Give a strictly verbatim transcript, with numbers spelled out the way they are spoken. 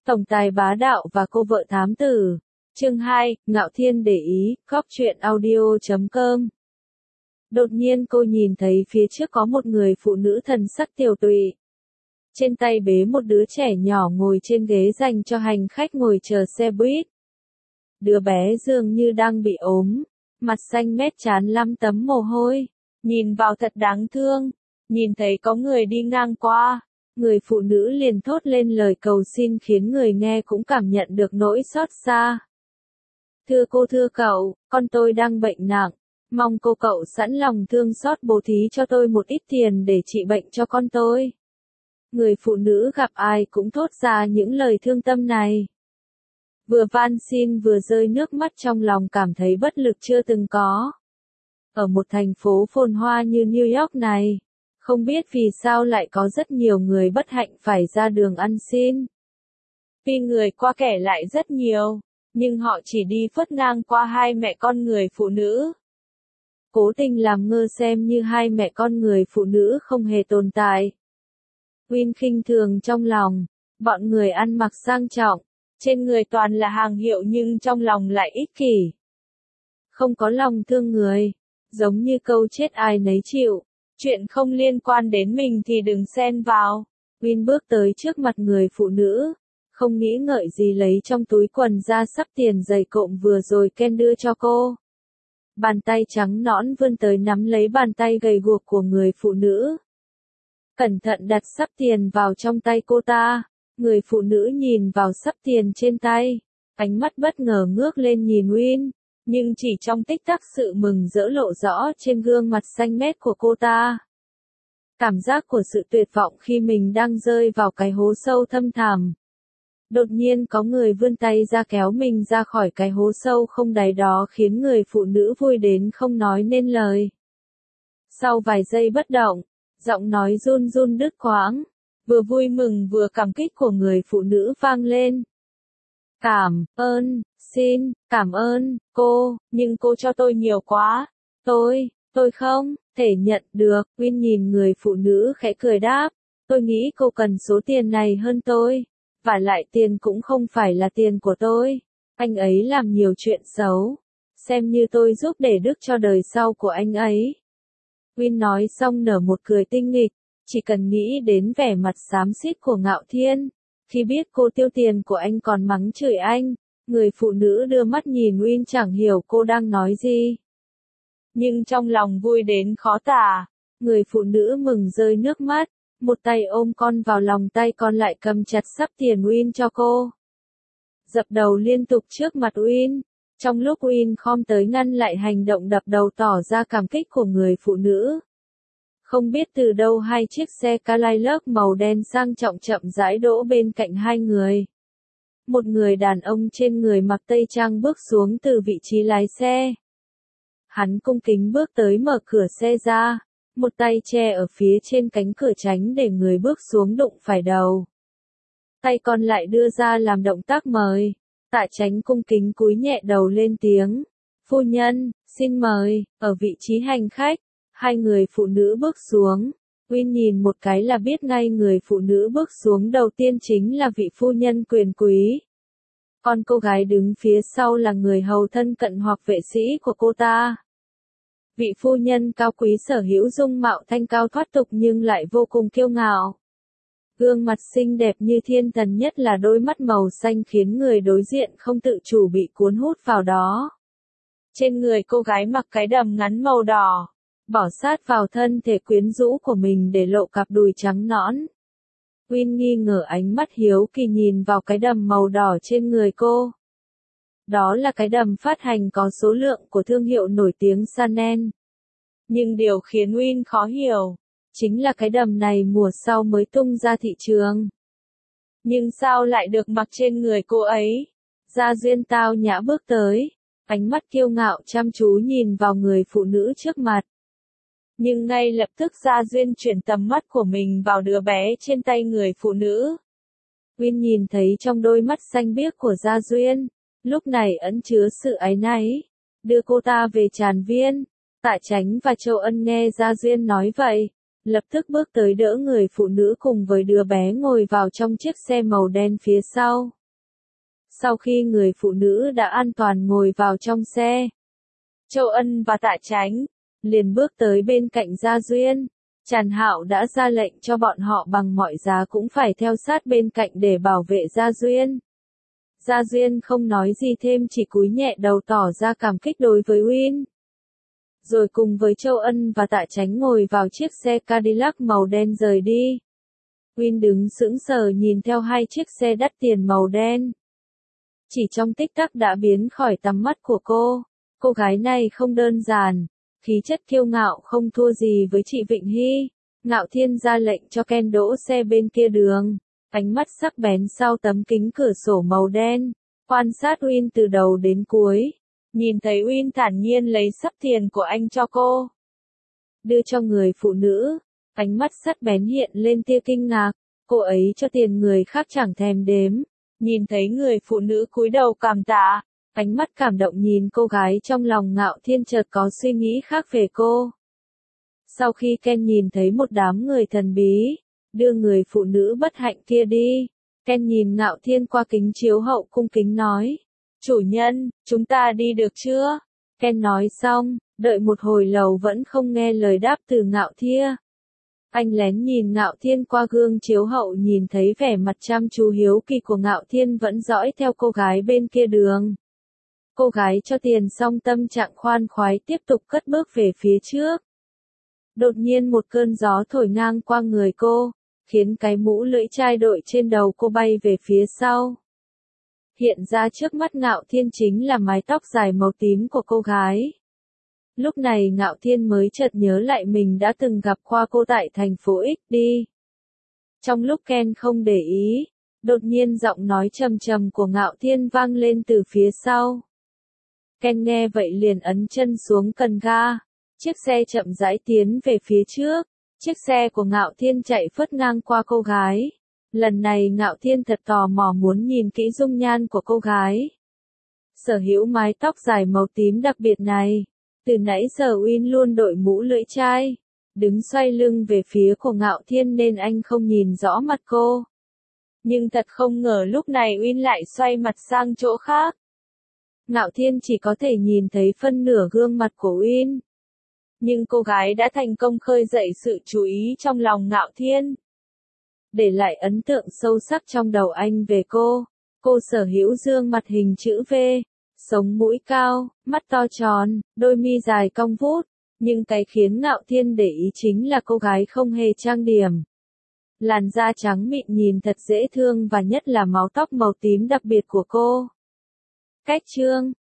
Tổng tài bá đạo và cô vợ thám tử. Chương hai, Ngạo Thiên để ý, cóc truyện audio chấm com. Đột nhiên cô nhìn thấy phía trước có một người phụ nữ thần sắc tiều tụy. Trên tay bế một đứa trẻ nhỏ ngồi trên ghế dành cho hành khách ngồi chờ xe buýt. Đứa bé dường như đang bị ốm, mặt xanh mét trán lăm tấm mồ hôi, nhìn vào thật đáng thương. Nhìn thấy có người đi ngang qua, người phụ nữ liền thốt lên lời cầu xin khiến người nghe cũng cảm nhận được nỗi xót xa. Thưa cô thưa cậu, con tôi đang bệnh nặng, mong cô cậu sẵn lòng thương xót bố thí cho tôi một ít tiền để trị bệnh cho con tôi. Người phụ nữ gặp ai cũng thốt ra những lời thương tâm này. Vừa van xin vừa rơi nước mắt trong lòng cảm thấy bất lực chưa từng có. Ở một thành phố phồn hoa như New York này, không biết vì sao lại có rất nhiều người bất hạnh phải ra đường ăn xin. Vì người qua kẻ lại rất nhiều, nhưng họ chỉ đi phớt ngang qua hai mẹ con người phụ nữ. Cố tình làm ngơ xem như hai mẹ con người phụ nữ không hề tồn tại. Win khinh thường trong lòng, bọn người ăn mặc sang trọng, trên người toàn là hàng hiệu nhưng trong lòng lại ích kỷ. Không có lòng thương người, giống như câu chết ai nấy chịu. Chuyện không liên quan đến mình thì đừng xen vào. Win bước tới trước mặt người phụ nữ, không nghĩ ngợi gì lấy trong túi quần ra sắp tiền giày cộm vừa rồi Ken đưa cho cô. Bàn tay trắng nõn vươn tới nắm lấy bàn tay gầy guộc của người phụ nữ. Cẩn thận đặt sắp tiền vào trong tay cô ta. Người phụ nữ nhìn vào sắp tiền trên tay, ánh mắt bất ngờ ngước lên nhìn Win. Nhưng chỉ trong tích tắc sự mừng rỡ lộ rõ trên gương mặt xanh mét của cô ta. Cảm giác của sự tuyệt vọng khi mình đang rơi vào cái hố sâu thâm thẳm. Đột nhiên có người vươn tay ra kéo mình ra khỏi cái hố sâu không đáy đó khiến người phụ nữ vui đến không nói nên lời. Sau vài giây bất động, giọng nói run run đứt quãng, vừa vui mừng vừa cảm kích của người phụ nữ vang lên. Cảm ơn, xin, cảm ơn, cô, nhưng cô cho tôi nhiều quá. Tôi, tôi không thể nhận được. Win nhìn người phụ nữ khẽ cười đáp. Tôi nghĩ cô cần số tiền này hơn tôi. Và lại tiền cũng không phải là tiền của tôi. Anh ấy làm nhiều chuyện xấu. Xem như tôi giúp để đức cho đời sau của anh ấy. Win nói xong nở một cười tinh nghịch. Chỉ cần nghĩ đến vẻ mặt xám xít của Ngạo Thiên. Khi biết cô tiêu tiền của anh còn mắng chửi anh, người phụ nữ đưa mắt nhìn Win chẳng hiểu cô đang nói gì. Nhưng trong lòng vui đến khó tả, người phụ nữ mừng rơi nước mắt, một tay ôm con vào lòng tay còn lại cầm chặt sắp tiền Win cho cô. Dập đầu liên tục trước mặt Win, trong lúc Win khom tới ngăn lại hành động đập đầu tỏ ra cảm kích của người phụ nữ. Không biết từ đâu hai chiếc xe Cadillac màu đen sang trọng chậm rãi đỗ bên cạnh hai người. Một người đàn ông trên người mặc tây trang bước xuống từ vị trí lái xe. Hắn cung kính bước tới mở cửa xe ra, một tay che ở phía trên cánh cửa tránh để người bước xuống đụng phải đầu. Tay còn lại đưa ra làm động tác mời. Tạ Chánh cung kính cúi nhẹ đầu lên tiếng. Phu nhân, xin mời, ở vị trí hành khách. Hai người phụ nữ bước xuống. Win nhìn một cái là biết ngay người phụ nữ bước xuống đầu tiên chính là vị phu nhân quyền quý. Còn cô gái đứng phía sau là người hầu thân cận hoặc vệ sĩ của cô ta. Vị phu nhân cao quý sở hữu dung mạo thanh cao thoát tục nhưng lại vô cùng kiêu ngạo. Gương mặt xinh đẹp như thiên thần nhất là đôi mắt màu xanh khiến người đối diện không tự chủ bị cuốn hút vào đó. Trên người cô gái mặc cái đầm ngắn màu đỏ. Bỏ sát vào thân thể quyến rũ của mình để lộ cặp đùi trắng nõn. Win nghi ngờ ánh mắt hiếu kỳ nhìn vào cái đầm màu đỏ trên người cô. Đó là cái đầm phát hành có số lượng của thương hiệu nổi tiếng Chanel. Nhưng điều khiến Win khó hiểu, chính là cái đầm này mùa sau mới tung ra thị trường. Nhưng sao lại được mặc trên người cô ấy? Gia Duyên tao nhã bước tới, ánh mắt kiêu ngạo chăm chú nhìn vào người phụ nữ trước mặt. Nhưng ngay lập tức Gia Duyên chuyển tầm mắt của mình vào đứa bé trên tay người phụ nữ. Win nhìn thấy trong đôi mắt xanh biếc của Gia Duyên, lúc này ẩn chứa sự áy náy. Đưa cô ta về Tràn Viên. Tạ Chánh và Châu Ân nghe Gia Duyên nói vậy, lập tức bước tới đỡ người phụ nữ cùng với đứa bé ngồi vào trong chiếc xe màu đen phía sau. Sau khi người phụ nữ đã an toàn ngồi vào trong xe, Châu Ân và Tạ Chánh liền bước tới bên cạnh Gia Duyên. Tràn Hạo đã ra lệnh cho bọn họ bằng mọi giá cũng phải theo sát bên cạnh để bảo vệ Gia Duyên. Gia Duyên không nói gì thêm, chỉ cúi nhẹ đầu tỏ ra cảm kích đối với Win. Rồi cùng với Châu Ân và Tạ Chánh ngồi vào chiếc xe Cadillac màu đen rời đi. Win đứng sững sờ nhìn theo hai chiếc xe đắt tiền màu đen. Chỉ trong tích tắc đã biến khỏi tầm mắt của cô. Cô gái này không đơn giản, khí chất kiêu ngạo không thua gì với chị Vịnh Hy. Ngạo Thiên ra lệnh cho Ken đỗ xe bên kia đường. Ánh mắt sắc bén sau tấm kính cửa sổ màu đen, quan sát Win từ đầu đến cuối. Nhìn thấy Win thản nhiên lấy sắp tiền của anh cho cô, đưa cho người phụ nữ, ánh mắt sắc bén hiện lên tia kinh ngạc. Cô ấy cho tiền người khác chẳng thèm đếm. Nhìn thấy người phụ nữ cúi đầu cảm tạ, ánh mắt cảm động nhìn cô gái, trong lòng Ngạo Thiên chợt có suy nghĩ khác về cô. Sau khi Ken nhìn thấy một đám người thần bí đưa người phụ nữ bất hạnh kia đi, Ken nhìn Ngạo Thiên qua kính chiếu hậu cung kính nói: "Chủ nhân, chúng ta đi được chưa?" Ken nói xong, đợi một hồi lâu vẫn không nghe lời đáp từ Ngạo Thiên. Anh lén nhìn Ngạo Thiên qua gương chiếu hậu, nhìn thấy vẻ mặt chăm chú hiếu kỳ của Ngạo Thiên vẫn dõi theo cô gái bên kia đường. Cô gái cho tiền xong, tâm trạng khoan khoái tiếp tục cất bước về phía trước. Đột nhiên một cơn gió thổi ngang qua người cô, khiến cái mũ lưỡi chai đội trên đầu cô bay về phía sau. Hiện ra trước mắt Ngạo Thiên chính là mái tóc dài màu tím của cô gái. Lúc này Ngạo Thiên mới chợt nhớ lại mình đã từng gặp qua cô tại thành phố ích đi. Trong lúc Ken không để ý, đột nhiên giọng nói trầm trầm của Ngạo Thiên vang lên từ phía sau. Ken nghe vậy liền ấn chân xuống cần ga. Chiếc xe chậm rãi tiến về phía trước. Chiếc xe của Ngạo Thiên chạy phớt ngang qua cô gái. Lần này Ngạo Thiên thật tò mò muốn nhìn kỹ dung nhan của cô gái. Sở hữu mái tóc dài màu tím đặc biệt này. Từ nãy giờ Win luôn đội mũ lưỡi chai, đứng xoay lưng về phía của Ngạo Thiên nên anh không nhìn rõ mặt cô. Nhưng thật không ngờ lúc này Win lại xoay mặt sang chỗ khác. Ngạo Thiên chỉ có thể nhìn thấy phân nửa gương mặt của Win. Nhưng cô gái đã thành công khơi dậy sự chú ý trong lòng Ngạo Thiên, để lại ấn tượng sâu sắc trong đầu anh về cô. Cô sở hữu gương mặt hình chữ V, sống mũi cao, mắt to tròn, đôi mi dài cong vút. Nhưng cái khiến Ngạo Thiên để ý chính là cô gái không hề trang điểm. Làn da trắng mịn nhìn thật dễ thương, và nhất là mái tóc màu tím đặc biệt của cô. Cách chương